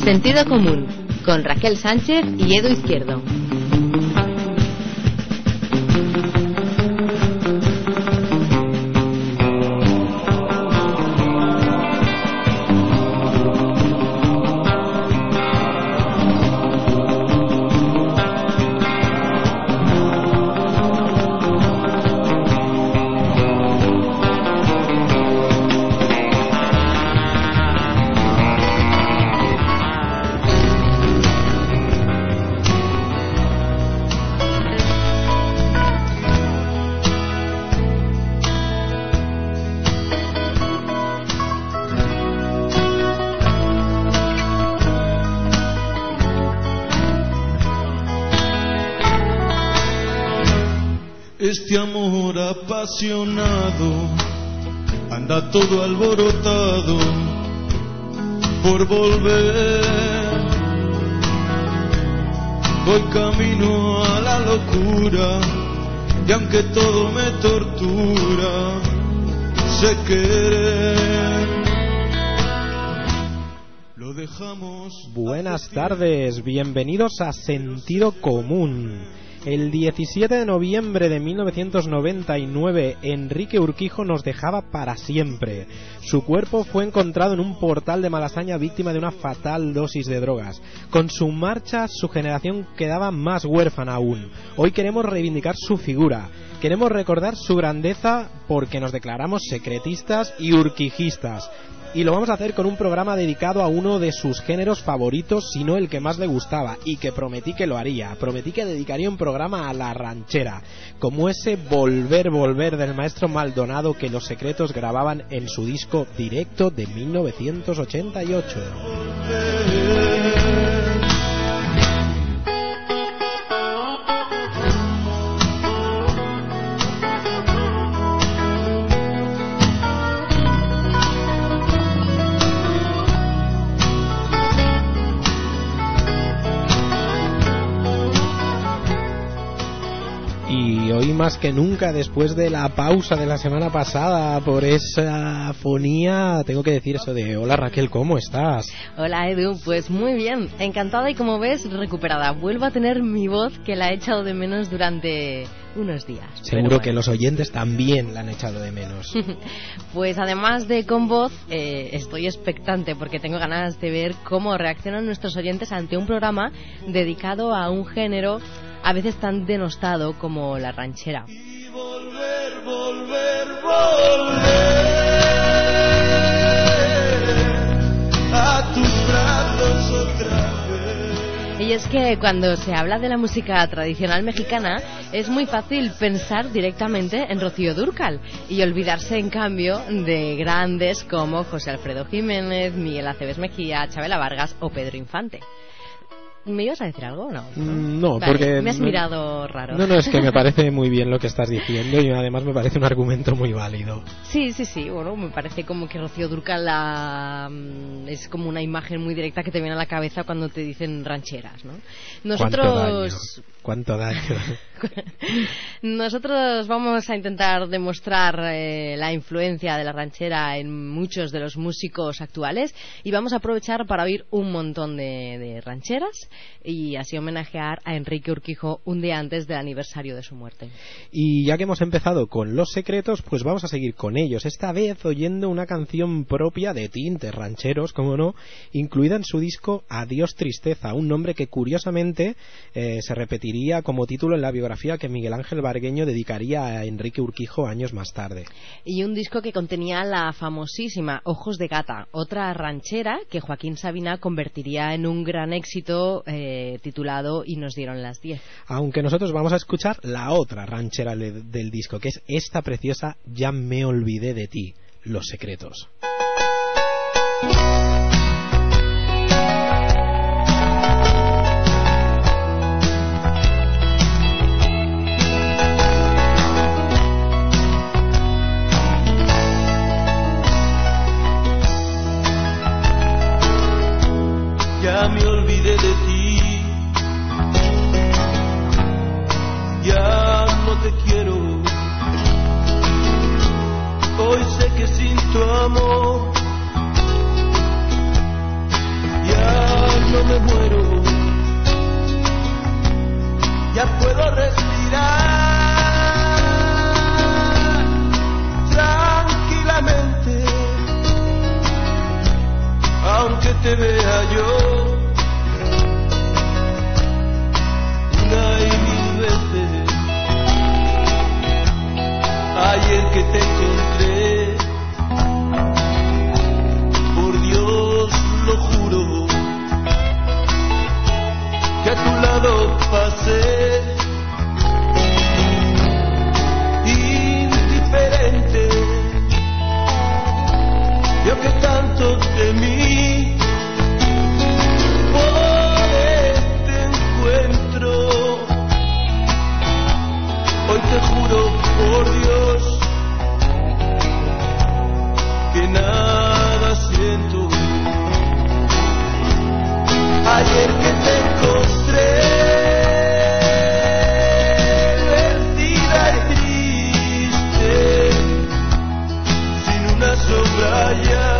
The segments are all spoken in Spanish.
Sentido común, con Raquel Sánchez y Edu Izquierdo. Este amor apasionado anda todo alborotado por volver. Voy camino a la locura y aunque todo me tortura, sé querer. Lo dejamos. Buenas tardes, bienvenidos a Sentido Común. El 17 de noviembre de 1999, Enrique Urquijo nos dejaba para siempre. Su cuerpo fue encontrado en un portal de Malasaña, víctima de una fatal dosis de drogas. Con su marcha, su generación quedaba más huérfana aún. Hoy queremos reivindicar su figura. Queremos recordar su grandeza porque nos declaramos secretistas y urquijistas. Y lo vamos a hacer con un programa dedicado a uno de sus géneros favoritos, si no el que más le gustaba, y que prometí que lo haría. Prometí que dedicaría un programa a la ranchera, como ese Volver, Volver del maestro Maldonado que Los Secretos grababan en su disco Directo de 1988. Hoy más que nunca, después de la pausa de la semana pasada por esa fonía, tengo que decir eso de hola Raquel, ¿cómo estás? Hola Edu, pues muy bien, encantada y como ves recuperada. Vuelvo a tener mi voz que la he echado de menos durante unos días. Seguro que los oyentes también la han echado de menos. Pues además de con voz, estoy expectante porque tengo ganas de ver cómo reaccionan nuestros oyentes ante un programa dedicado a un género a veces tan denostado como la ranchera. Y volver, volver, volver a tus brazos otra vez. Y es que cuando se habla de la música tradicional mexicana es muy fácil pensar directamente en Rocío Dúrcal y olvidarse en cambio de grandes como José Alfredo Jiménez, Miguel Aceves Mejía, Chabela Vargas o Pedro Infante. ¿Me ibas a decir algo o no? No, vale, porque... me has mirado raro. No, es que me parece muy bien lo que estás diciendo y además me parece un argumento muy válido. Sí, bueno, me parece como que Rocío Dúrcal es como una imagen muy directa que te viene a la cabeza cuando te dicen rancheras, ¿no? Nosotros... ¿Cuánto daño? Nosotros vamos a intentar demostrar la influencia de la ranchera en muchos de los músicos actuales y vamos a aprovechar para oír un montón de rancheras y así homenajear a Enrique Urquijo un día antes del aniversario de su muerte. Y ya que hemos empezado con Los Secretos, pues vamos a seguir con ellos, esta vez oyendo una canción propia de tintes rancheros, como no, incluida en su disco Adiós Tristeza, un nombre que curiosamente se repetiría como título en la biografía que Miguel Ángel Bargueño dedicaría a Enrique Urquijo años más tarde. Y un disco que contenía la famosísima Ojos de Gata, otra ranchera que Joaquín Sabina convertiría en un gran éxito titulado Y nos dieron las 10. Aunque nosotros vamos a escuchar la otra ranchera del disco, que es esta preciosa Ya me olvidé de ti, Los Secretos. Ya me olvidé de ti, ya no te quiero. Hoy sé que sin tu amor ya no me muero, ya puedo respirar tranquilamente, aunque te vea yo una y mil veces. Ayer que te encontré, por Dios lo juro, que a tu lado pasé indiferente. Yo que tanto temí por este encuentro, hoy te juro por Dios que nada siento. Ayer que te encontré vencida y triste, sin una sombra ya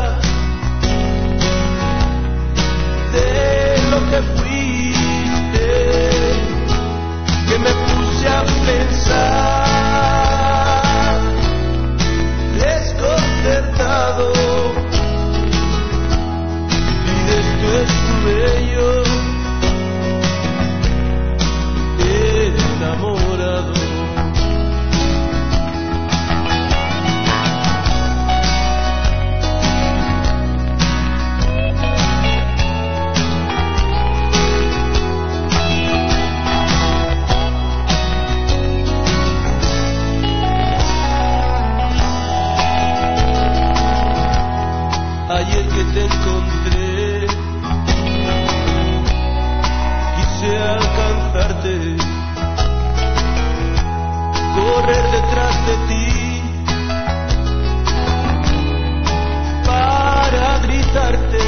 de lo que fuiste, que me puse a pensar desconcertado, y de esto estuve yo enamorado. Ayer que te encontré, quise alcanzarte, correr detrás de ti, para gritarte,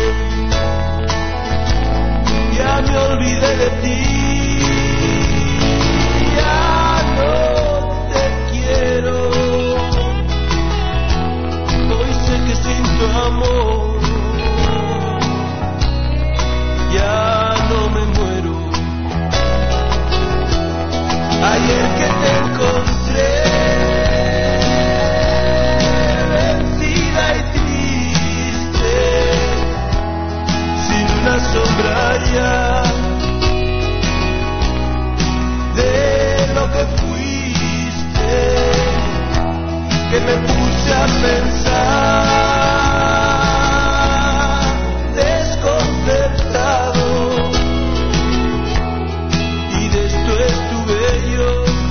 ya me olvidé de ti, ya no te quiero, hoy sé que sin tu amor ya no me muero. Ayer que te encontré vencida y triste, sin una sombra ya de lo que fuiste, que me puse a pensar desconcertado, y de esto estuve yo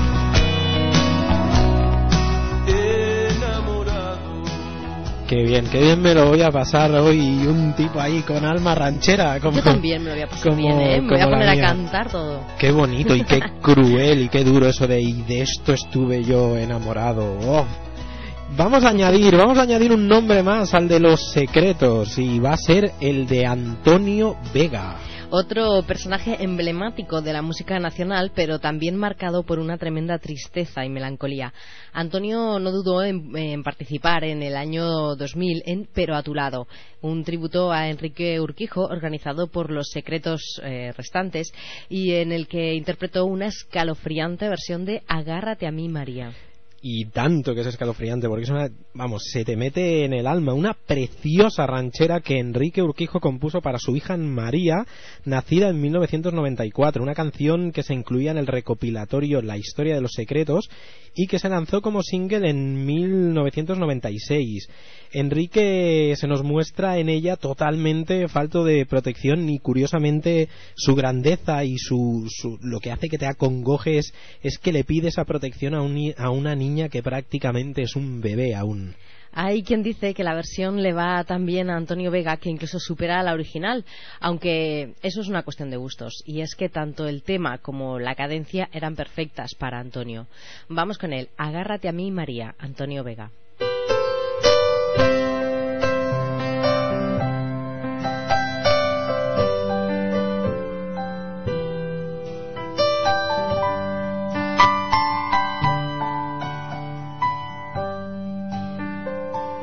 enamorado. Qué bien me lo voy a pasar hoy, un tipo ahí con alma ranchera. Como, yo también me lo voy a pasar bien, me voy a poner a cantar todo. Qué bonito y qué cruel y qué duro eso de y de esto estuve yo enamorado. Oh. Vamos a añadir un nombre más al de Los Secretos, y va a ser el de Antonio Vega. Otro personaje emblemático de la música nacional, pero también marcado por una tremenda tristeza y melancolía. Antonio no dudó en participar en el año 2000 en Pero a tu lado, un tributo a Enrique Urquijo organizado por Los Secretos restantes, y en el que interpretó una escalofriante versión de Agárrate a mí, María. Y tanto que es escalofriante, porque es una, vamos, se te mete en el alma, una preciosa ranchera que Enrique Urquijo compuso para su hija María, nacida en 1994, una canción que se incluía en el recopilatorio La historia de los secretos y que se lanzó como single en 1996. Enrique se nos muestra en ella totalmente falto de protección, y curiosamente su grandeza y lo que hace que te acongojes es que le pide esa protección a una niña que prácticamente es un bebé aún. Hay quien dice que la versión le va tan bien a Antonio Vega que incluso supera a la original, aunque eso es una cuestión de gustos, y es que tanto el tema como la cadencia eran perfectas para Antonio. Vamos con él, Agárrate a mí, María, Antonio Vega.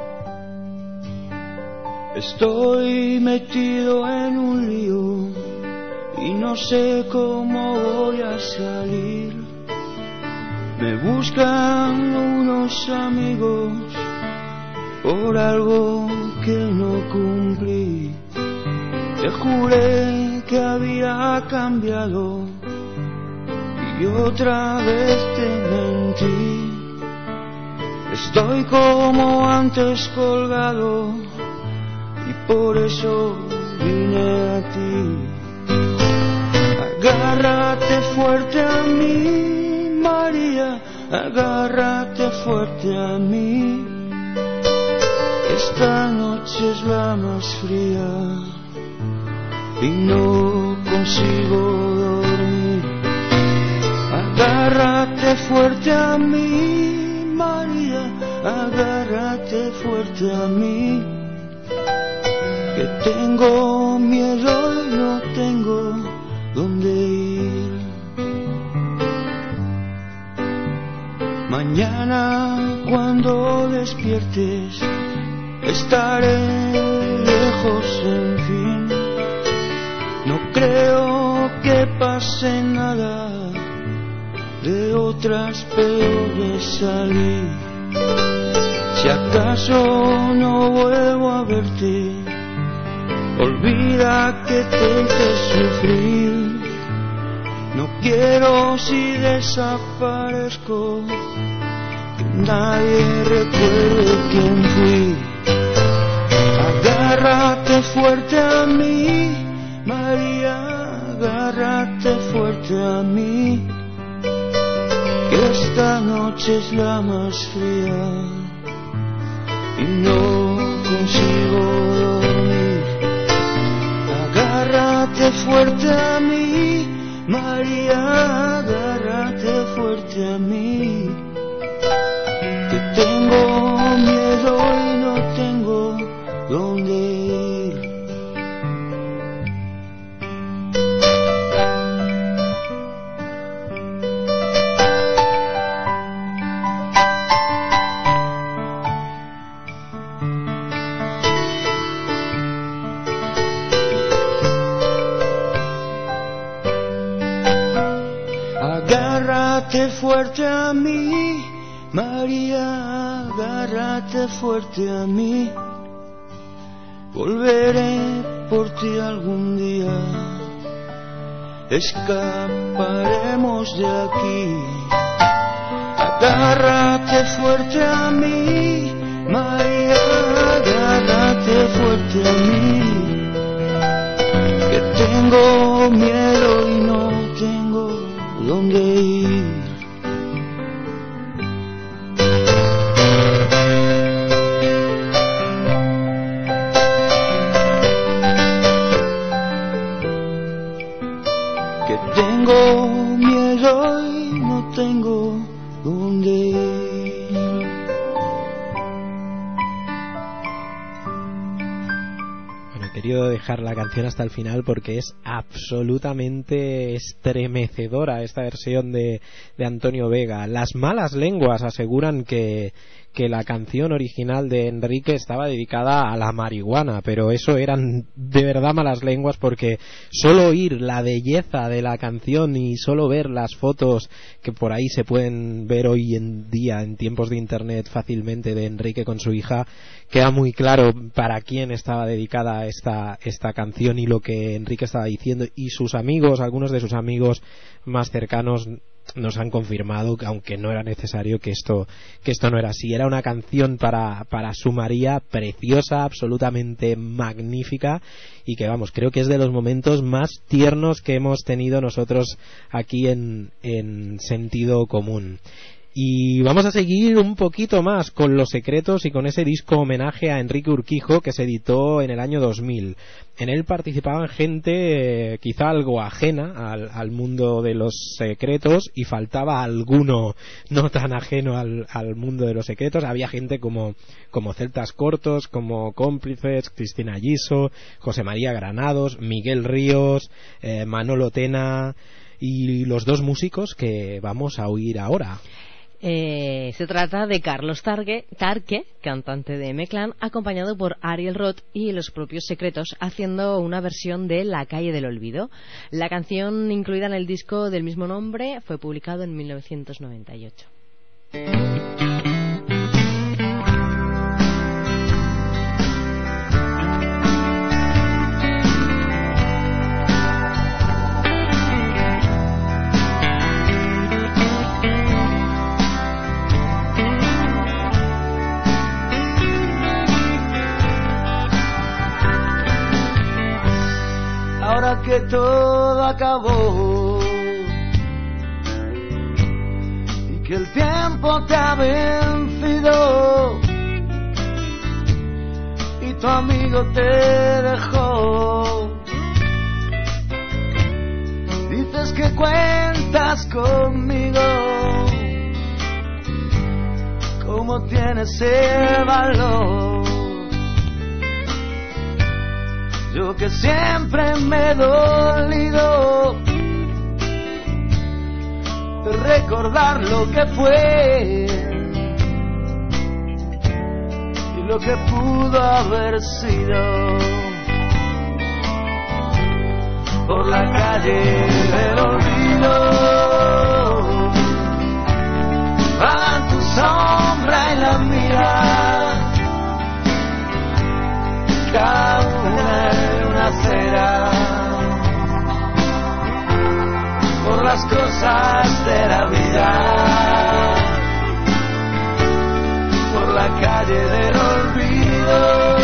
Estoy metido en un lío y no sé cómo voy a salir. Me buscan unos amigos por algo que no cumplí. Te juré que había cambiado y otra vez te mentí. Estoy como antes colgado y por eso vine a ti. Agárrate fuerte a mí, María, agárrate fuerte a mí. Esta noche es la más fría y no consigo dormir. Agárrate fuerte a mí, María, agárrate fuerte a mí. Que tengo miedo y no tengo dónde ir. Mañana cuando despiertes estaré lejos, en fin. No creo que pase nada, de otras peores salí. Si acaso no vuelvo a verte, olvida que te hice sufrir. No quiero, si desaparezco, que nadie recuerde quién fui. Agárrate fuerte a mí, María, agárrate fuerte a mí. Que esta noche es la más fría y no consigo dormir. Agárrate fuerte a mí, María, agárrate fuerte a mí. Que tengo miedo y no tengo dónde ir. Agárrate fuerte a mí, María, agárrate fuerte a mí. Volveré por ti algún día, escaparemos de aquí. Agárrate fuerte a mí, María, agárrate fuerte a mí. Que tengo miedo y no tengo dónde ir. Que tengo miedo y no tengo dónde ir. Bueno, he querido dejar la canción hasta el final porque es absolutamente estremecedora esta versión de Antonio Vega. Las malas lenguas aseguran que la canción original de Enrique estaba dedicada a la marihuana, pero eso eran de verdad malas lenguas, porque solo oír la belleza de la canción y solo ver las fotos que por ahí se pueden ver hoy en día en tiempos de internet fácilmente de Enrique con su hija, queda muy claro para quién estaba dedicada esta canción y lo que Enrique estaba diciendo. Y sus amigos, algunos de sus amigos más cercanos, nos han confirmado, aunque no era necesario, que esto no era así. Era una canción para su María, preciosa, absolutamente magnífica, y que vamos, creo que es de los momentos más tiernos que hemos tenido nosotros aquí en Sentido Común. Y vamos a seguir un poquito más con Los Secretos y con ese disco homenaje a Enrique Urquijo que se editó en el año 2000. En él participaban gente quizá algo ajena al mundo de los secretos, y faltaba alguno no tan ajeno al mundo de los secretos. Había gente como Celtas Cortos, como Cómplices, Cristina Giso, José María Granados, Miguel Ríos, Manolo Tena y los dos músicos que vamos a oír ahora. Se trata de Carlos Tarque, cantante de M-Clan, acompañado por Ariel Roth y Los Propios Secretos, haciendo una versión de La Calle del Olvido. La canción, incluida en el disco del mismo nombre, fue publicado en 1998. Ahora que todo acabó y que el tiempo te ha vencido y tu amigo te dejó, dices que cuentas conmigo. ¿Cómo tienes el valor? Yo que siempre me he dolido de recordar lo que fue y lo que pudo haber sido. Por la calle del olvido van tu sombra y la mía, cada una en una acera, por las cosas de la vida, por la calle del olvido,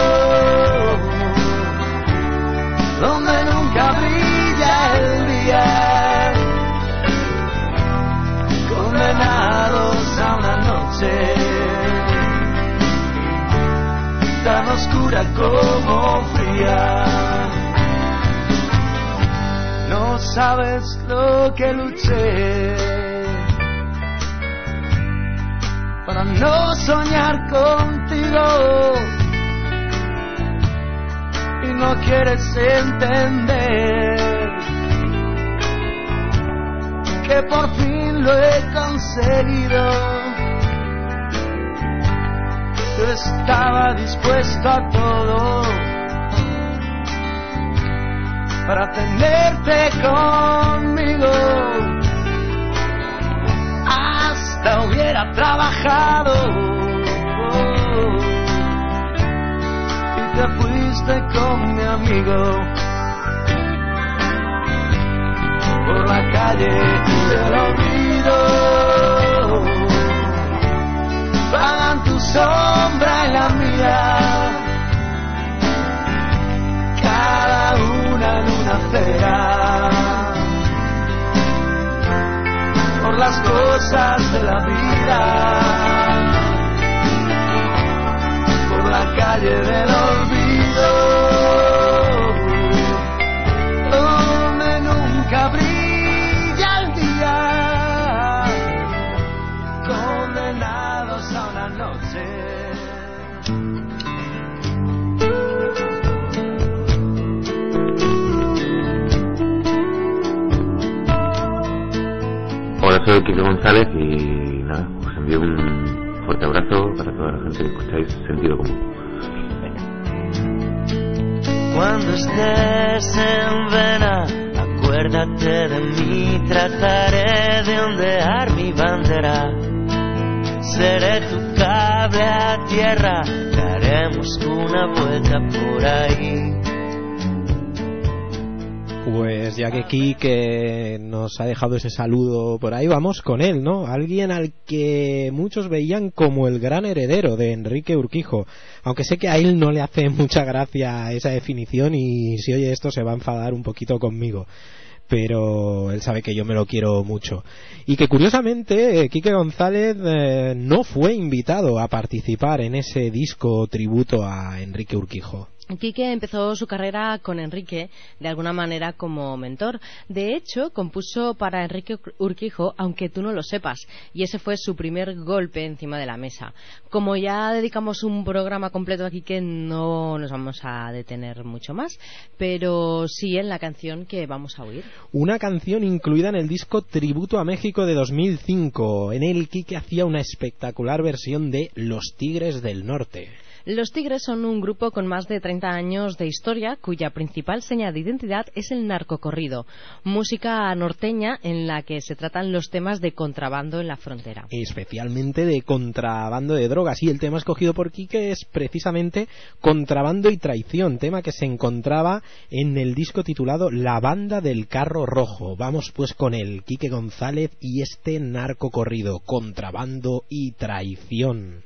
donde nunca brilla el día, condenados a una noche tan oscura como fría. No sabes lo que luché para no soñar contigo y no quieres entender que por fin lo he conseguido. Yo estaba dispuesto a todo para tenerte conmigo. Hasta hubiera trabajado y te fuiste con mi amigo por la calle del olvido. Pagan tu sombra y la mía, cada una en una acera, por las cosas de la vida, por la calle del olvido, donde nunca brilla el día, condenados a una noche. Hola, soy Quique González y nada, os envío un fuerte abrazo para toda la gente que escucháis Sentido Común. Cuando estés en vena, acuérdate de mí, trataré de ondear mi bandera. Seré tu cable a tierra, daremos una vuelta por ahí. Pues ya que Kike nos ha dejado ese saludo por ahí, vamos con él, ¿no? Alguien al que muchos veían como el gran heredero de Enrique Urquijo, aunque sé que a él no le hace mucha gracia esa definición y si oye esto se va a enfadar un poquito conmigo, pero él sabe que yo me lo quiero mucho. Y que curiosamente Quique González no fue invitado a participar en ese disco tributo a Enrique Urquijo. Quique empezó su carrera con Enrique, de alguna manera como mentor. De hecho, compuso para Enrique Urquijo, aunque tú no lo sepas, y ese fue su primer golpe encima de la mesa. Como ya dedicamos un programa completo a Quique, no nos vamos a detener mucho más, pero sí en la canción que vamos a oír. Una canción incluida en el disco Tributo a México de 2005. En él Quique hacía una espectacular versión de Los Tigres del Norte. Los Tigres son un grupo con más de 30 años de historia, cuya principal seña de identidad es el narcocorrido, música norteña en la que se tratan los temas de contrabando en la frontera. Especialmente de contrabando de drogas, y el tema escogido por Quique es precisamente Contrabando y Traición, tema que se encontraba en el disco titulado La Banda del Carro Rojo. Vamos pues con el Quique González y este narcocorrido, Contrabando y Traición.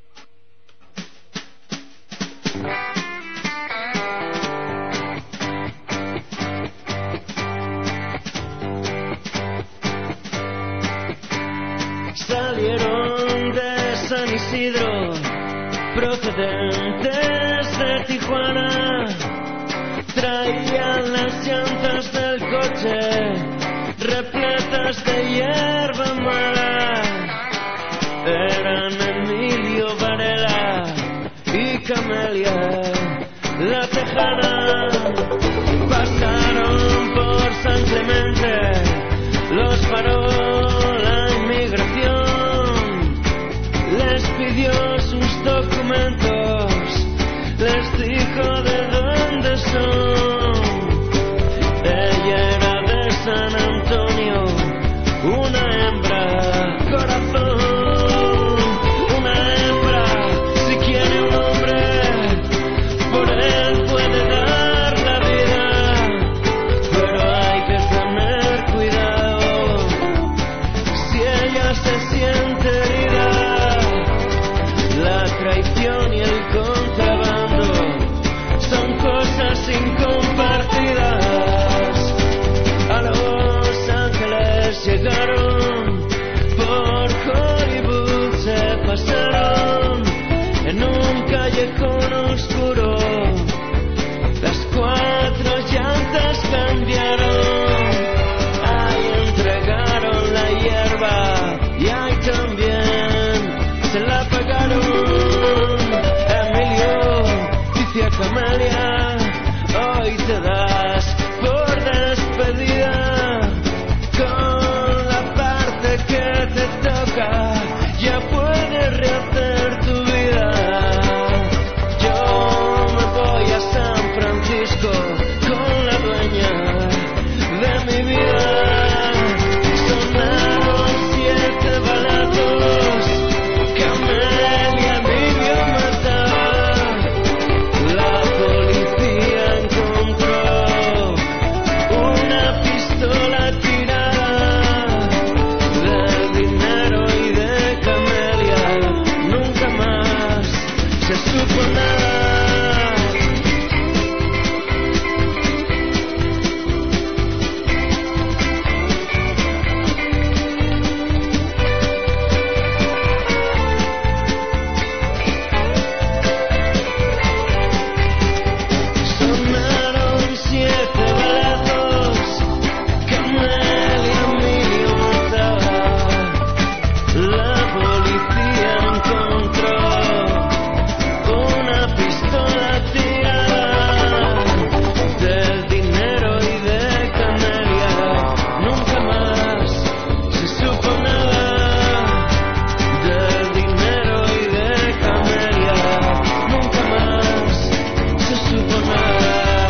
Salieron de San Isidro, procedentes de Tijuana, traían las llantas del coche repletas de hierba mala. Eran Emilio Varela y Camelia, la tejana. Pasaron por San Clemente, los paró la inmigración, les pidió sus documentos, les dijo de dónde son. Ella era de San Antonio, una hembra, corazón, una hembra. Si quiere un hombre, por él puede dar la vida, pero hay que tener cuidado si ella se siente herida. La traición y el contrabando son cosas incompartidas. A Los Ángeles llegaron, por Hollywood se pasaron, en un callejón oscuro las 4 llantas cambiaron. Ahí entregaron la hierba y ahí también se la pagaron. Emilio dice a Camelia, hoy te das por despedida, con la parte que te toca ya puedes rehacer tu vida. Yo me voy a San Francisco con la dueña de mi vida. Sonaron 7 balazos, Camelia Emilio mataba. La policía encontró una pistola tirada, del dinero y de Camelia nunca más se supo nada. Sonaron 7 balazos, Camelia Emilio mataba. La policía encontró una pistola tirada, del dinero y de Camelia nunca más se supo nada. Del dinero y de Camelia nunca más se supo nada.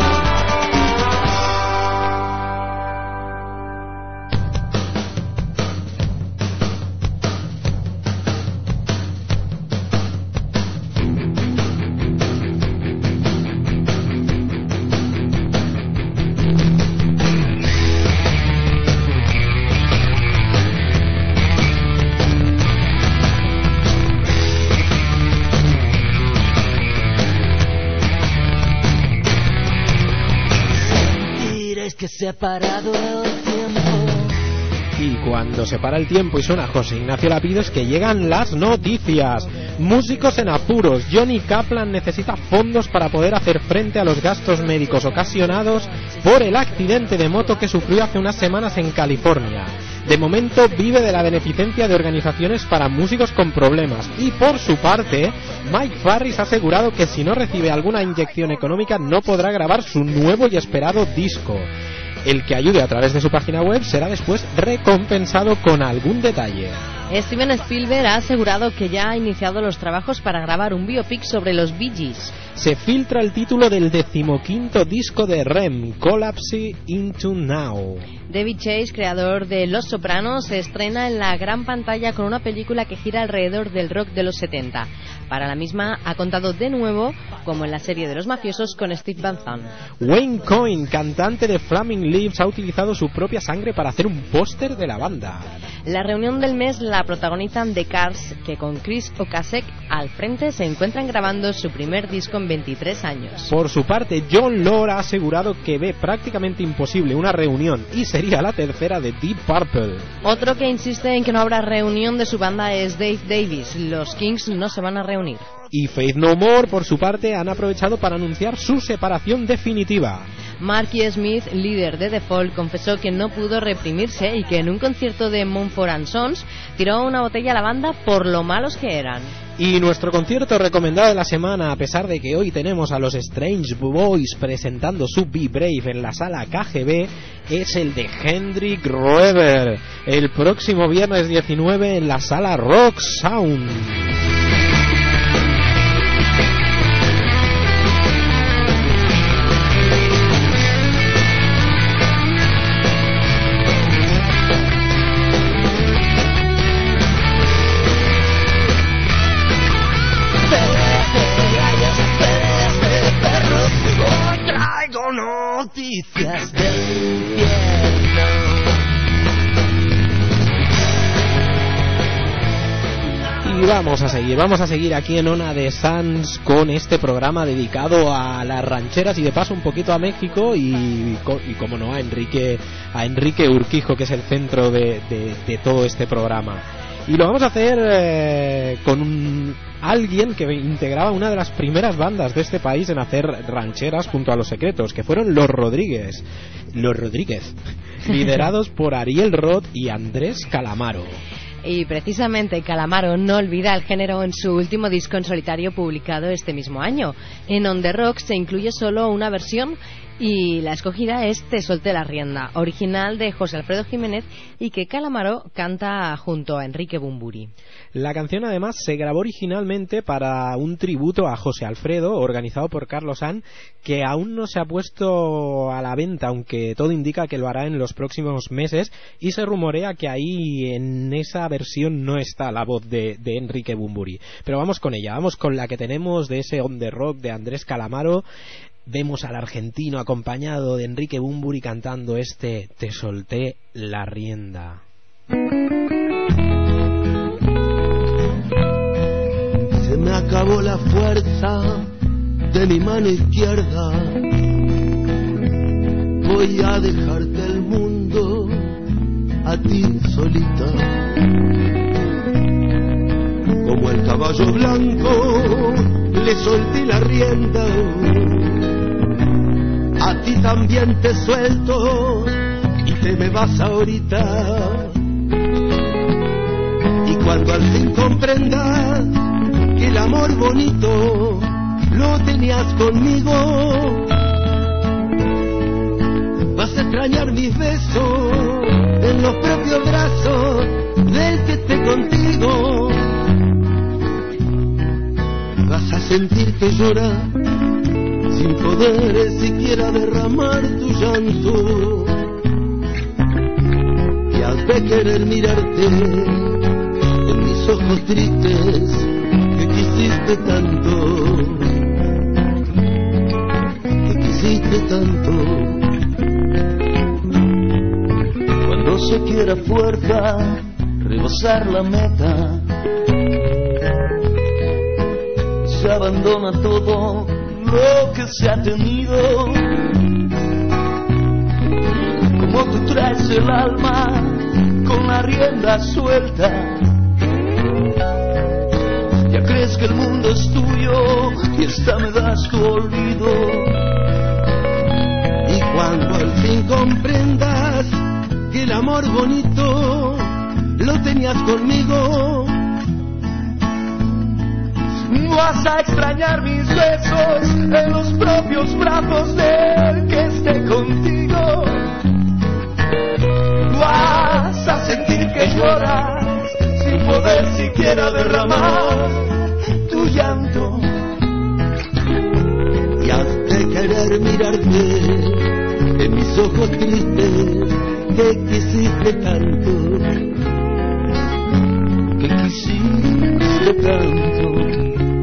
Diréis que se ha parado el tiempo. Y cuando se para el tiempo y suena José Ignacio Lapido es que llegan las noticias. Músicos en apuros. Johnny Kaplan necesita fondos para poder hacer frente a los gastos médicos ocasionados por el accidente de moto que sufrió hace unas semanas en California. De momento vive de la beneficencia de organizaciones para músicos con problemas. Y por su parte, Mike Farris ha asegurado que si no recibe alguna inyección económica no podrá grabar su nuevo y esperado disco. El que ayude a través de su página web será después recompensado con algún detalle. Steven Spielberg ha asegurado que ya ha iniciado los trabajos para grabar un biopic sobre los Bee Gees. Se filtra el título del 15º disco de REM, Collapse Into Now. David Chase, creador de Los Sopranos, se estrena en la gran pantalla con una película que gira alrededor del rock de los 70. Para la misma ha contado de nuevo, como en la serie de los mafiosos, con Steve Van Zandt. Wayne Coyne, cantante de Flaming Lips, ha utilizado su propia sangre para hacer un póster de la banda. La reunión del mes la protagonizan The Cars, que con Chris Ocasek al frente se encuentran grabando su primer disco en 23 años. Por su parte, John Lord ha asegurado que ve prácticamente imposible una reunión, y sería la tercera de Deep Purple. Otro que insiste en que no habrá reunión de su banda es Dave Davis. Los Kings no se van a reunir. Y Faith No More, por su parte, han aprovechado para anunciar su separación definitiva. Marky Smith, líder de The Fall, confesó que no pudo reprimirse y que en un concierto de Mumford & Sons tiró una botella a la banda por lo malos que eran. Y nuestro concierto recomendado de la semana, a pesar de que hoy tenemos a los Strange Boys presentando su Be Brave en la sala KGB, es el de Hendrik Roeber, el próximo viernes 19 en la sala Rock Sound. Noticias del infierno. Y vamos a seguir aquí en Ona de Sans con este programa dedicado a las rancheras y de paso un poquito a México y como no a Enrique Urquijo, que es el centro de todo este programa. Y lo vamos a hacer con alguien que integraba una de las primeras bandas de este país en hacer rancheras junto a Los Secretos, que fueron Los Rodríguez, liderados por Ariel Roth y Andrés Calamaro. Y precisamente Calamaro no olvida el género en su último disco en solitario publicado este mismo año. En On The Rocks se incluye solo una versión y la escogida es Te solté la rienda, original de José Alfredo Jiménez y que Calamaro canta junto a Enrique Bunbury. La canción además se grabó originalmente para un tributo a José Alfredo organizado por Carlos San, que aún no se ha puesto a la venta, aunque todo indica que lo hará en los próximos meses, y se rumorea que ahí en esa versión no está la voz de Enrique Bunbury. Pero vamos con ella, vamos con la que tenemos de ese On The Rock de Andrés Calamaro. Vemos al argentino acompañado de Enrique Bunbury cantando este Te solté la rienda. Se me acabó la fuerza de mi mano izquierda. Voy a dejarte el mundo a ti solita. Como el caballo blanco le solté la rienda. A ti también te suelto y te me vas ahorita. Y cuando al fin comprendas que el amor bonito lo tenías conmigo, vas a extrañar mis besos en los propios brazos del que esté contigo. Vas a sentir que llora sin poder siquiera derramar tu llanto, y has de querer mirarte en mis ojos tristes que quisiste tanto, que quisiste tanto. Cuando se quiere a fuerza rebasar la meta, se abandona todo lo que se ha tenido. Como tú traes el alma con la rienda suelta, ya crees crees que el mundo es tuyo y esta me das tu olvido. Y cuando al fin comprendas que el amor bonito lo tenías conmigo, vas a extrañar mis besos en los propios brazos del que esté contigo. Vas a sentir que lloras sin poder siquiera derramar tu llanto. Y has de querer mirarte en mis ojos tristes que quisiste tanto, que quisiste tanto.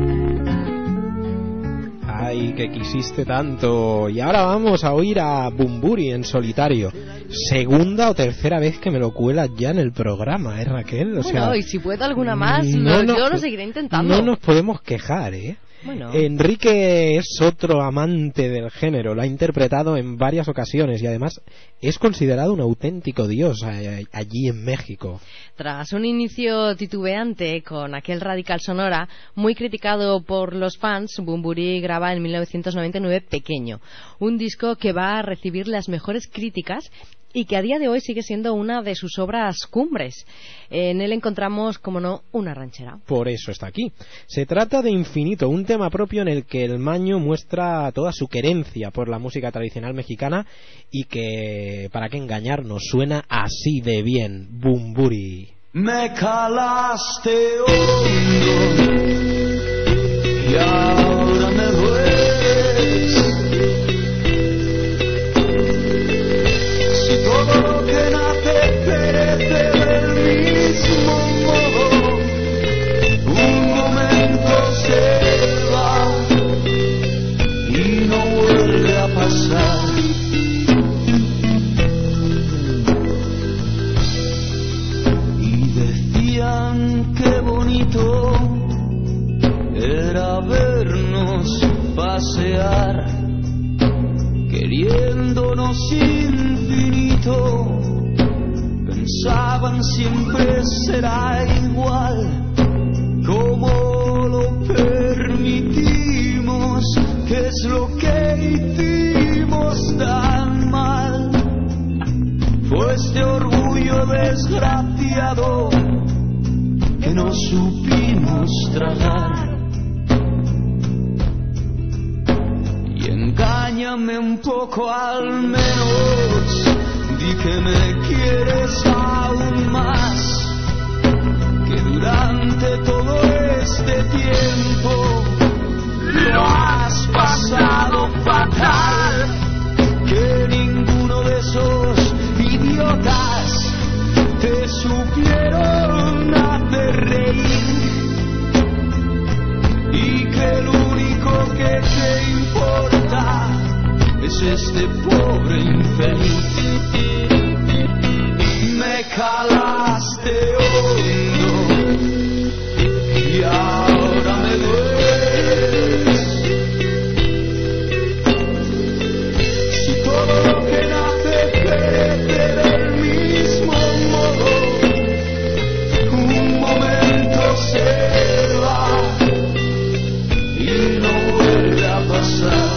Ay, que quisiste tanto. Y ahora vamos a oír a Bunbury en solitario. Segunda o tercera vez que me lo cuelas ya en el programa, Raquel? O sea, y si puedo alguna más, yo lo seguiré intentando. No nos podemos quejar, ¿eh? Bueno. Enrique es otro amante del género, lo ha interpretado en varias ocasiones y además es considerado un auténtico dios allí en México. Tras un inicio titubeante con aquel Radical Sonora, muy criticado por los fans, Bunbury graba en 1999 Pequeño, un disco que va a recibir las mejores críticas y que a día de hoy sigue siendo una de sus obras cumbres. En él encontramos, como no, una ranchera. Por eso está aquí. Se trata de Infinito, un tema propio en el que el Maño muestra toda su querencia por la música tradicional mexicana y que, para qué engañarnos, suena así de bien. Bunbury. Me calaste hondo y ahora me dueles. Si todo lo que nace perece del mismo modo, un momento se va y no vuelve a pasar. Qué bonito era vernos pasear, queriéndonos infinito. Pensaban siempre será igual, como lo permitimos, qué es lo que hicimos tan mal. Fue este orgullo desgraciado que no supimos tragar. Y engáñame un poco al menos, di que me quieres aún más, que durante todo este tiempo lo has pasado fatal, que ninguno de esos idiotas te supieron hacer reír, y que el único que te importa es este pobre infeliz. Me calaste hondo y ahora me dueles. Si todo lo que nace perece del mismo modo, un momento se va y no vuelve a pasar.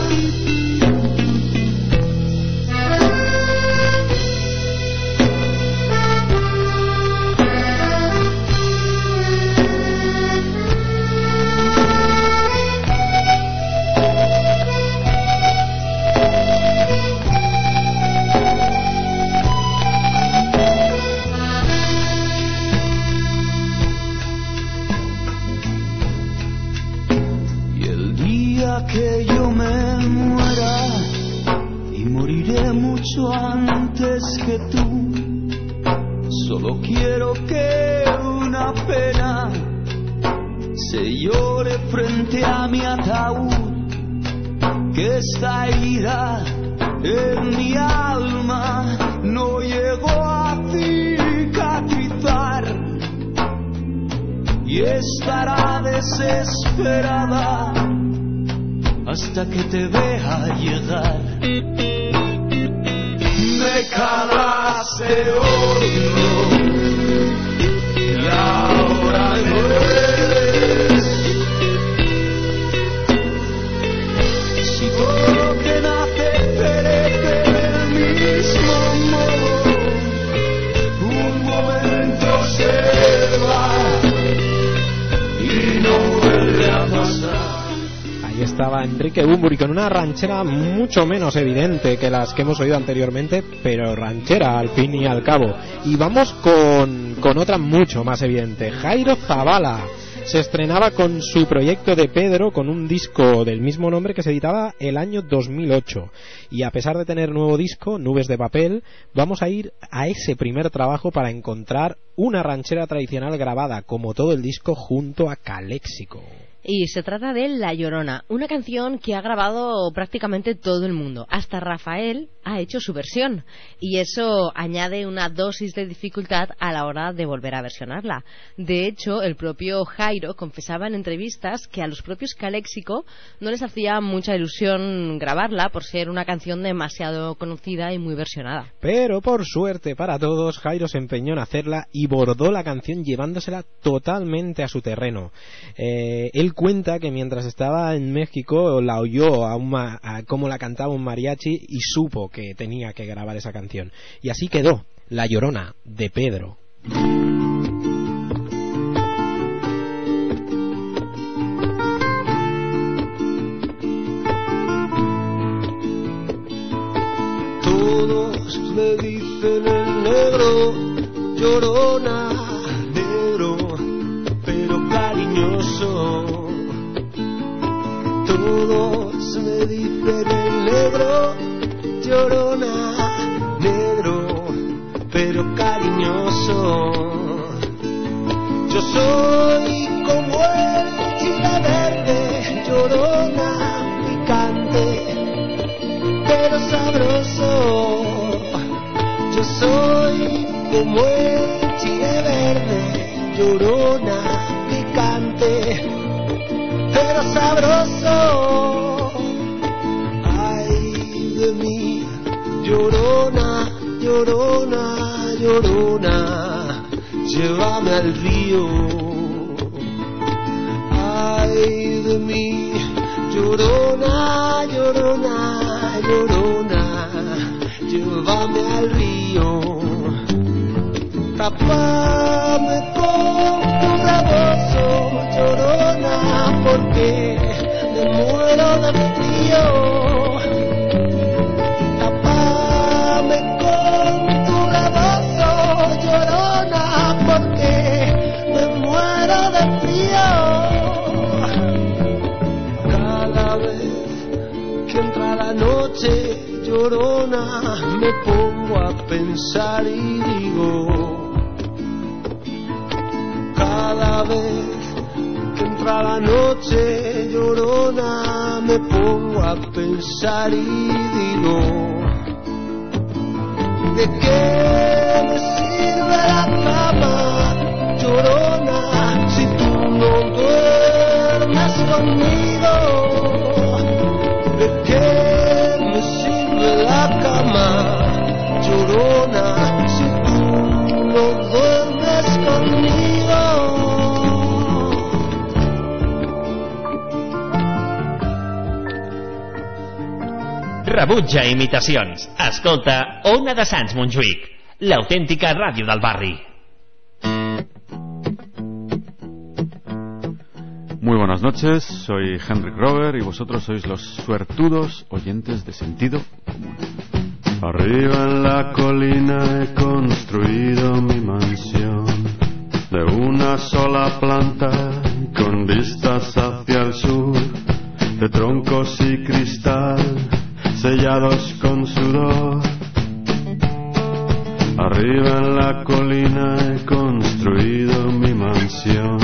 Que yo me muera, y moriré mucho antes que tú, solo quiero que una pena se llore frente a mi ataúd, que esta herida en mi alma no llegó a cicatrizar y estará desesperada hasta que te vea llegar. Me calaste hondo y ahora me dueles. Ahí estaba Enrique Bunbury con una ranchera mucho menos evidente que las que hemos oído anteriormente, pero ranchera al fin y al cabo. Y vamos con otra mucho más evidente. Jairo Zabala se estrenaba con su proyecto de Pedro, con un disco del mismo nombre que se editaba el año 2008. Y a pesar de tener nuevo disco, Nubes de Papel, vamos a ir a ese primer trabajo para encontrar una ranchera tradicional grabada, como todo el disco, junto a Caléxico. Y se trata de La Llorona, una canción que ha grabado prácticamente todo el mundo. Hasta Rafael ha hecho su versión. Y eso añade una dosis de dificultad a la hora de volver a versionarla. De hecho, el propio Jairo confesaba en entrevistas que a los propios Caléxico no les hacía mucha ilusión grabarla por ser una canción demasiado conocida y muy versionada. Pero por suerte para todos, Jairo se empeñó en hacerla y bordó la canción llevándosela totalmente a su terreno. Él cuenta que mientras estaba en México la oyó a cómo la cantaba un mariachi y supo que tenía que grabar esa canción. Y así quedó La Llorona de Pedro. Todos me dicen el negro, llorona, negro, pero cariñoso. Todos me dicen el negro, llorona, negro, pero cariñoso. Yo soy como el chile verde, llorona, picante, pero sabroso. Yo soy como el chile verde, llorona, picante, pero sabroso. Ay de mí, llorona, llorona, llorona, llévame al río. Ay de mí, llorona, llorona, llorona, llévame al río. Tápame con tu rebozo, llorona, porque me muero de frío. Tápame con tu rebozo, llorona, porque me muero de frío. Cada vez que entra la noche, llorona, me pongo a pensar y digo: cada vez que entra la noche, llorona, me pongo a pensar y digo: ¿de qué me sirve la cama, llorona, si tú no duermes conmigo? ¿De qué me sirve la cama, llorona, si tú no duermes conmigo? Rebutja imitacions. Escolta Ona de Sants Montjuïc, l'autèntica ràdio del barri. Muy buenas noches, soy Henrik Rover y vosotros sois los suertudos oyentes de Sentido Común. Arriba en la colina he construido mi mansión de una sola planta con vistas hacia el sur, de troncos y cristal sellados con sudor. Arriba en la colina he construido mi mansión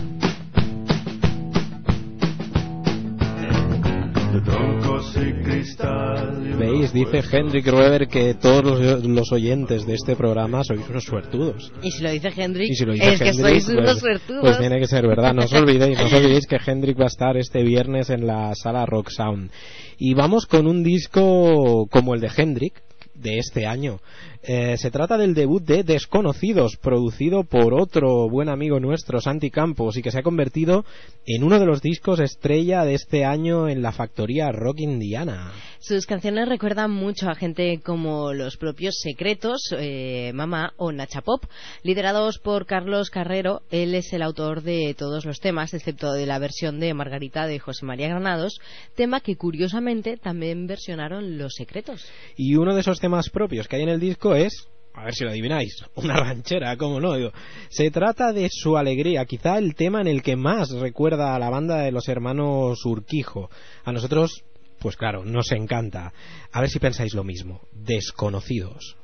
de troncos y cristal. ¿Veis? Dice Henrik Roeber que todos los oyentes de este programa sois unos suertudos. Y si lo dice Henrik, Y si lo dice es que Hendrik, sois unos suertudos. pues tiene que ser verdad. No os olvidéis que Henrik va a estar este viernes en la sala Rock Sound. Y vamos con un disco como el de Henrik, de este año. Se trata del debut de Desconocidos, producido por otro buen amigo nuestro, Santi Campos, y que se ha convertido en uno de los discos estrella de este año en la factoría Rock Indiana. Sus canciones recuerdan mucho a gente como los propios Secretos, Mamá o Nacha Pop. Liderados por Carlos Carrero, él es el autor de todos los temas, excepto de la versión de Margarita de José María Granados, tema que curiosamente también versionaron los Secretos. Y uno de esos temas propios que hay en el disco es, a ver si lo adivináis, una ranchera, cómo no. Se trata de Su Alegría, quizá el tema en el que más recuerda a la banda de los hermanos Urquijo. A nosotros, pues claro, nos encanta. A ver si pensáis lo mismo. Desconocidos.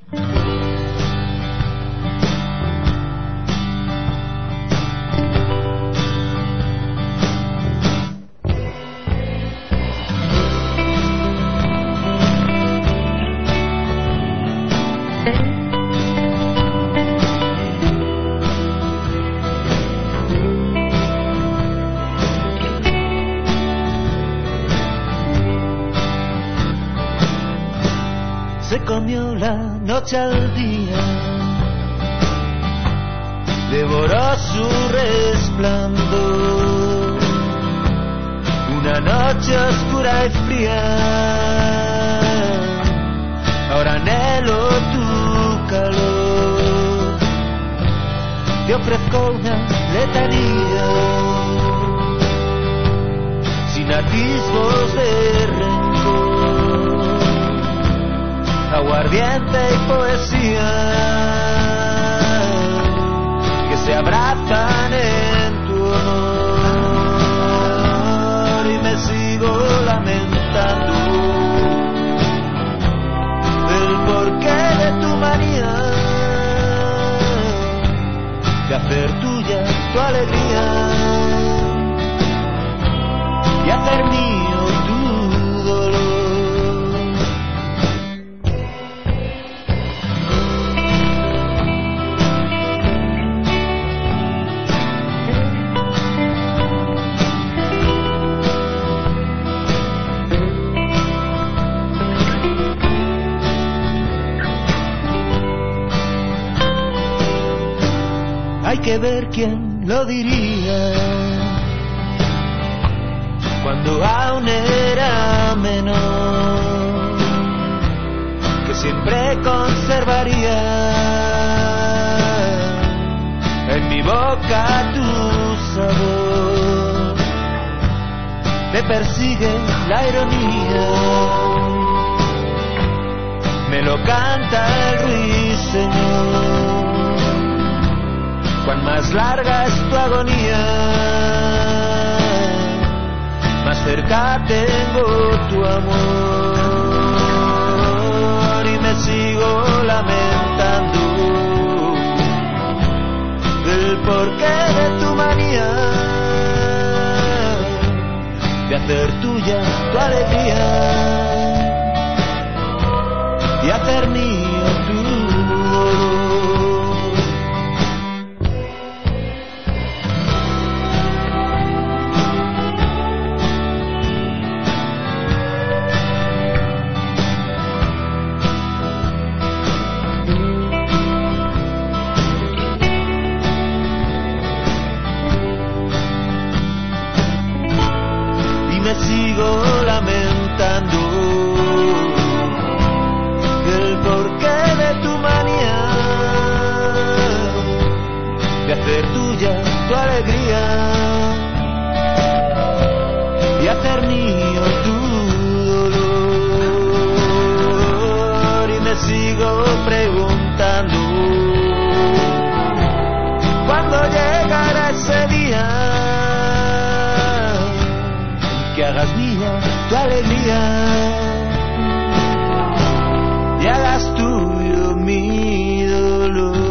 Se comió la noche al día, devoró su resplandor, una noche oscura y fría, ahora anhelo tu calor, te ofrezco una letanía, sin atisbos de rencor, aguardiente y poesía que se abrazan en tu honor, y me sigo lamentando del porqué de tu manía de hacer tuya tu alegría y hacer mío tu dolor. Hay que ver quién lo diría, cuando aún era menor, que siempre conservaría en mi boca tu sabor. Me persigue la ironía, me lo canta el ruiseñor. Cuán más larga es tu agonía, más cerca tengo tu amor, y me sigo lamentando del porqué de tu manía de hacer tuya tu alegría y hacer mío tu dolor. Sigo lamentando el porqué de tu manía de hacer tuya tu alegría y hacer mío tu dolor, y me sigo preguntando cuándo llegará ese día que hagas mía tu alegría y hagas tuyo mi dolor.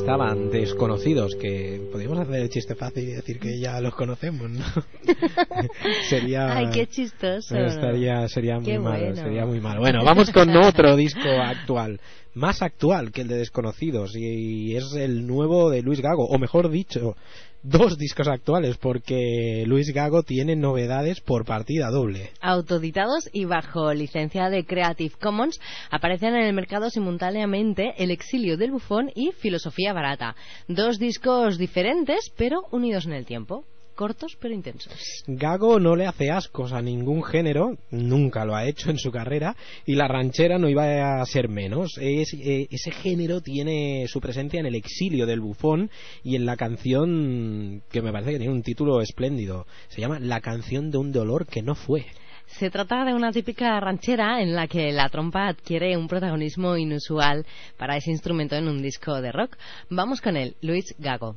estaban Desconocidos, que podríamos hacer el chiste fácil y decir que ya los conocemos, ¿no? Sería... Ay, qué chistoso. Sería muy malo, bueno. sería muy malo. Bueno, vamos con otro disco actual, más actual que el de Desconocidos, y es el nuevo de Luis Gago, o mejor dicho, dos discos actuales, porque Luis Gago tiene novedades por partida doble. Autoeditados y bajo licencia de Creative Commons, aparecen en el mercado simultáneamente El exilio del bufón y Filosofía barata. Dos discos diferentes, pero unidos en el tiempo. Cortos pero intensos. Gago no le hace ascos a ningún género, nunca lo ha hecho en su carrera, y la ranchera no iba a ser menos. Ese género tiene su presencia en El exilio del bufón y en la canción que me parece que tiene un título espléndido. Se llama La canción de un dolor que no fue. Se trata de una típica ranchera en la que la trompa adquiere un protagonismo inusual para ese instrumento en un disco de rock. Vamos con él, Luis Gago.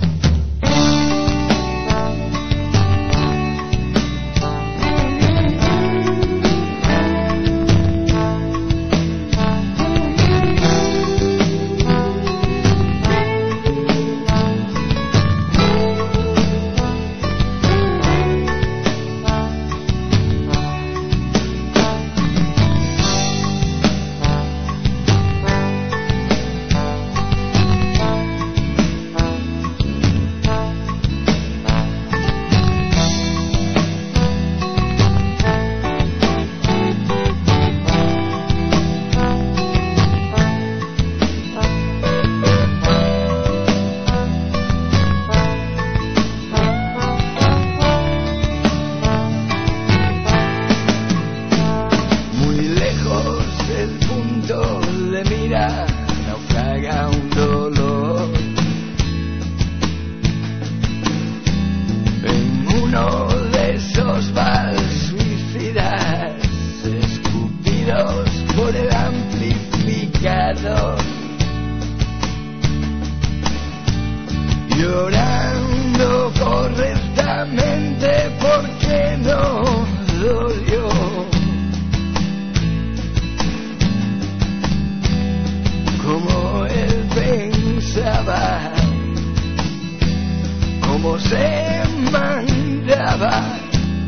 Llorando correctamente porque no dolió. Como él pensaba, como se mandaba,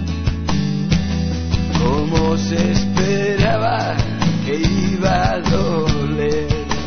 como se esperaba que iba a doler.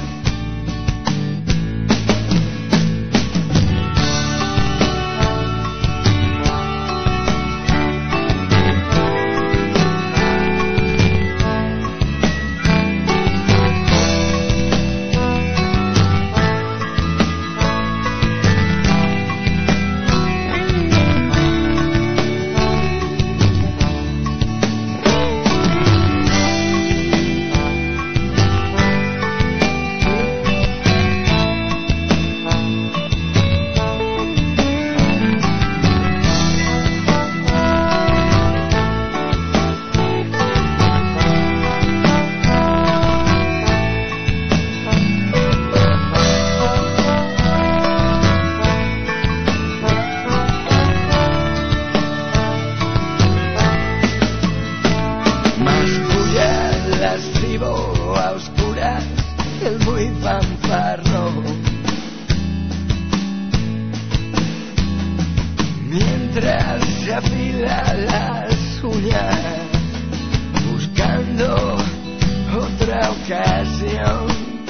Mientras se afila las uñas, buscando otra ocasión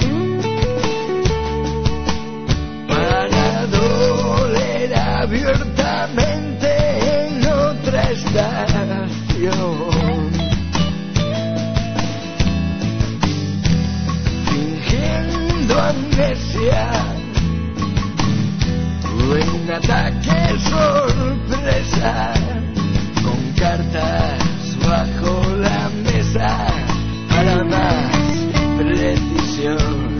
para doler abiertamente en otra estación, fingiendo amnesia. Un ataque sorpresa, con cartas bajo la mesa para más precisión.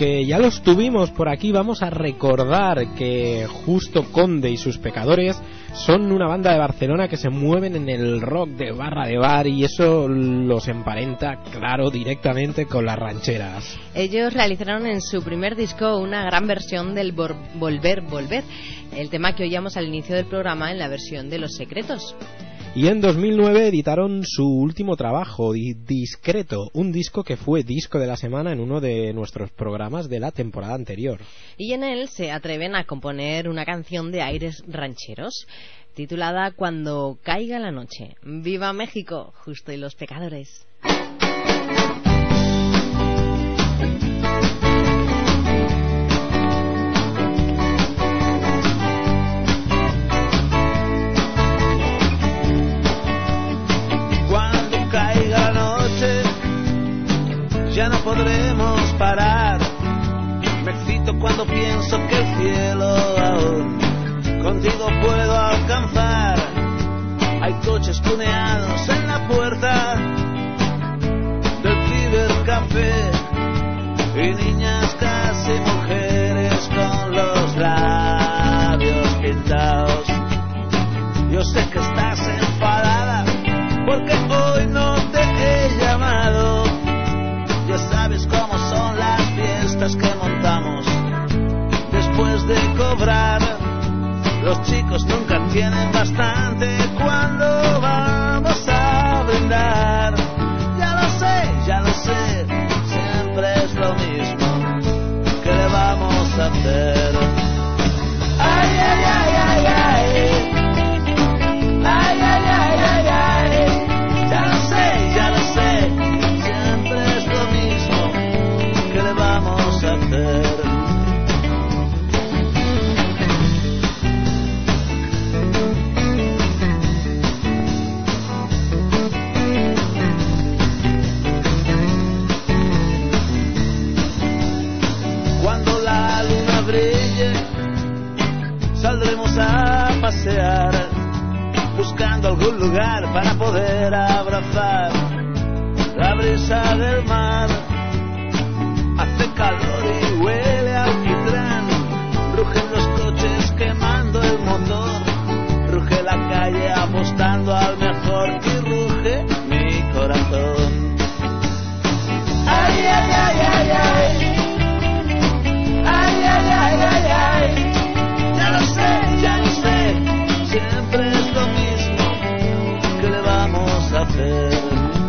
aunque ya los tuvimos por aquí, vamos a recordar que Justo Conde y sus Pecadores son una banda de Barcelona que se mueven en el rock de barra de bar, y eso los emparenta, claro, directamente con las rancheras. Ellos realizaron en su primer disco una gran versión del Volver, el tema que oíamos al inicio del programa en la versión de Los Secretos. Y en 2009 editaron su último trabajo, Discreto, un disco que fue disco de la semana en uno de nuestros programas de la temporada anterior. Y en él se atreven a componer una canción de aires rancheros, titulada Cuando caiga la noche. ¡Viva México! Justo y los Pecadores. Ya no podremos parar. Me excito cuando pienso que el cielo aún contigo puedo alcanzar. Hay coches tuneados en la puerta del cibercafé y niñas casi mujeres con los labios pintados. Yo sé que estás enfadada porque hoy no te he llamado. Ya sabes cómo son las fiestas que montamos después de cobrar. Los chicos nunca tienen bastante cuando vamos a brindar. Ya lo sé, siempre es lo mismo. ¿Qué le vamos a hacer? Ay, ay, ay, ay, ay. Ay, ay, ay, ay, ay. Ya lo sé. Siempre es lo mismo. ¿Qué le vamos a hacer? Cuando la luna brille, saldremos a pasear, buscando algún lugar para poder abrazar la brisa del mar. Hace calor y huele a alquitrán, rugen los coches quemando el motor, ruge la calle apostando al mejor y ruge mi corazón. Ay, ay, ay, ay, ay. Ay, ay, ay, ay, ay. Ya lo sé, siempre es lo mismo. ¿Qué le vamos a hacer?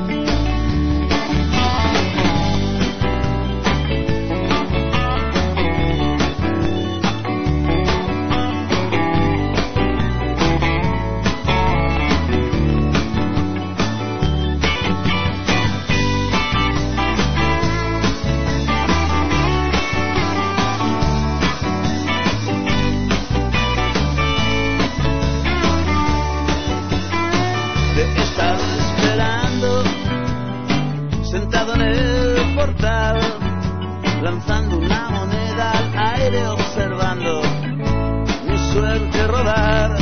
Lanzando una moneda al aire, observando mi suerte rodar.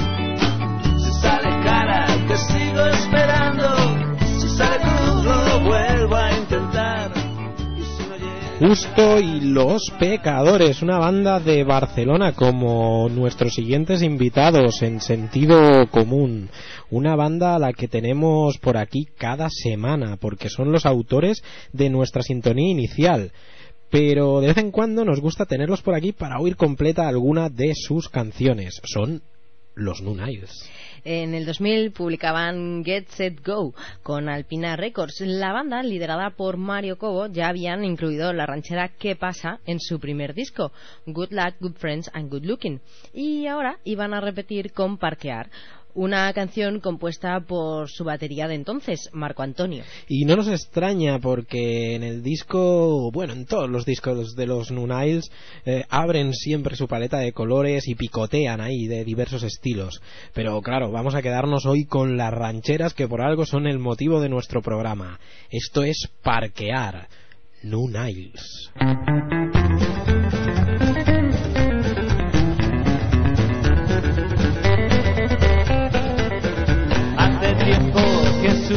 Si sale cara, que sigo esperando. Si sale cruz, lo vuelvo a intentar. Y si no llega... Justo y los Pecadores, una banda de Barcelona como nuestros siguientes invitados en Sentido Común. Una banda a la que tenemos por aquí cada semana, porque son los autores de nuestra sintonía inicial. Pero de vez en cuando nos gusta tenerlos por aquí para oír completa alguna de sus canciones. Son los New Niles. En el 2000 publicaban Get Set Go con Alpina Records. La banda, liderada por Mario Cobo, ya habían incluido la ranchera ¿Qué pasa? En su primer disco, Good Luck, Good Friends and Good Looking. Y ahora iban a repetir con Parquear, una canción compuesta por su batería de entonces, Marco Antonio. Y no nos extraña porque en el disco, bueno, en todos los discos de los New Niles abren siempre su paleta de colores y picotean ahí de diversos estilos. Pero claro, vamos a quedarnos hoy con las rancheras, que por algo son el motivo de nuestro programa. Esto es Parquear, New Niles.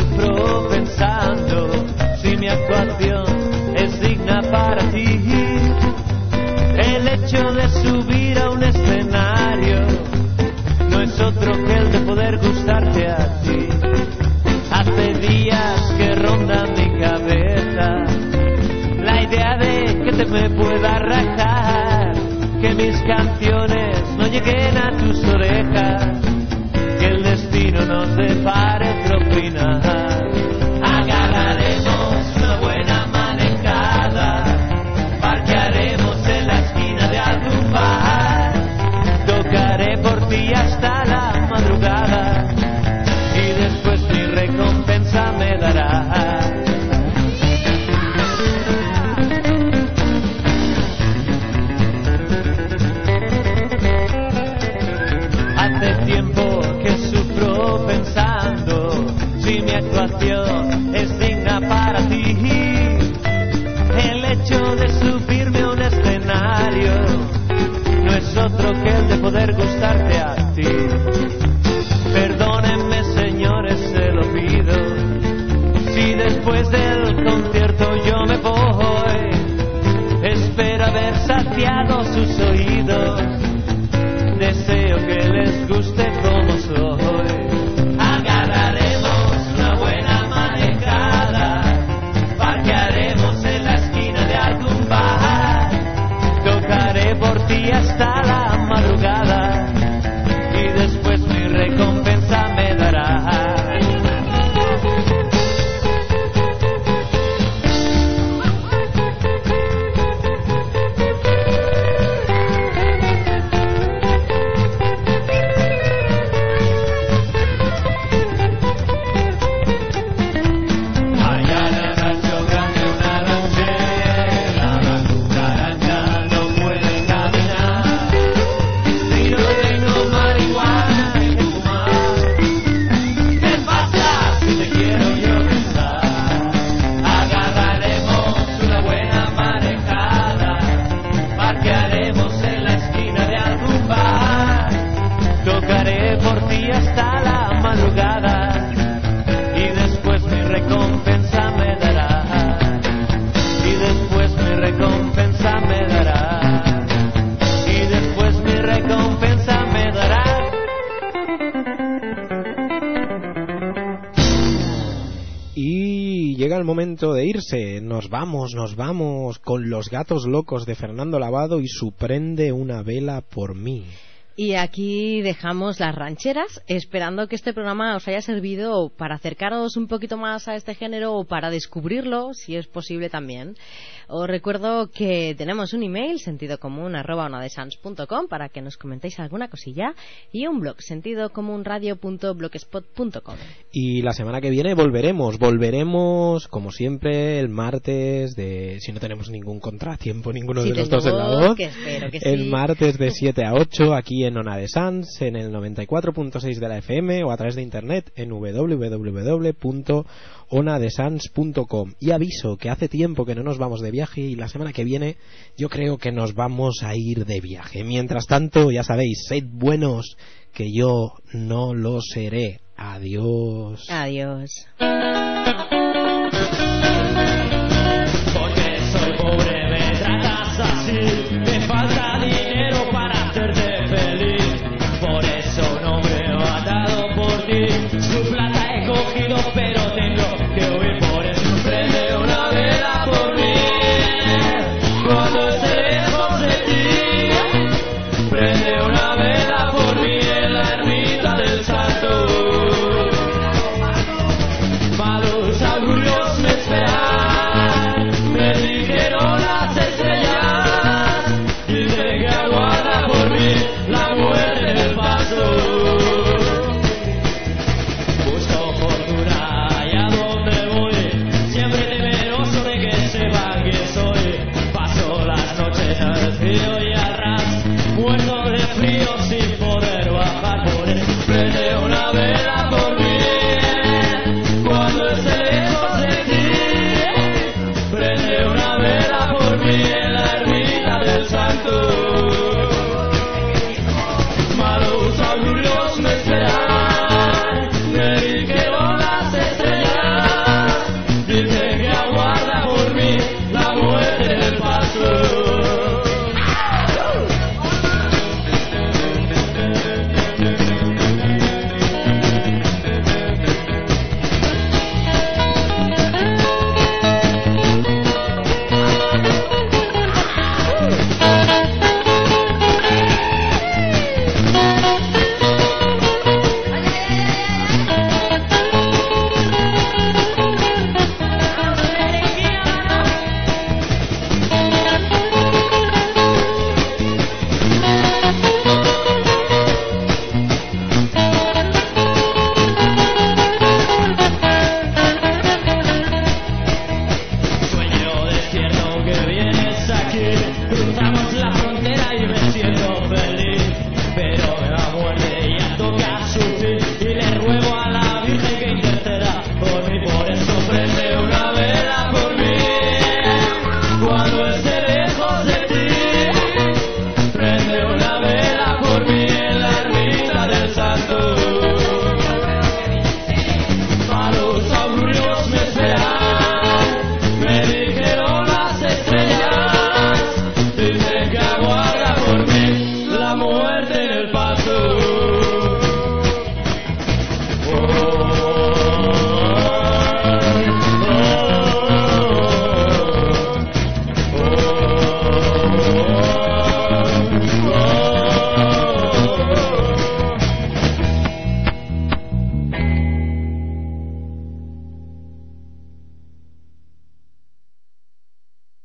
Sufro pensando si mi actuación es digna para ti. llega el momento de irse. Nos vamos con Los Gatos Locos de Fernando Lavado y su Prende una vela por mí. Y aquí dejamos las rancheras, esperando que este programa os haya servido para acercaros un poquito más a este género o para descubrirlo, si es posible también. Os recuerdo que tenemos un email, sentidocomún@onadesans.com, para que nos comentéis alguna cosilla, y un blog, sentidocomunradio.blogspot.com. Y la semana que viene volveremos como siempre el martes si no tenemos ningún contratiempo, ninguno de los dos en la voz, que espero que el sí. martes de 7 a 8 aquí en Ona de Sans, en el 94.6 de la FM o a través de internet en www.onadesans.com. Y aviso que hace tiempo que no nos vamos de viaje y la semana que viene yo creo que nos vamos a ir de viaje. Mientras tanto, ya sabéis, sed buenos, que yo no lo seré. Adiós. Adiós.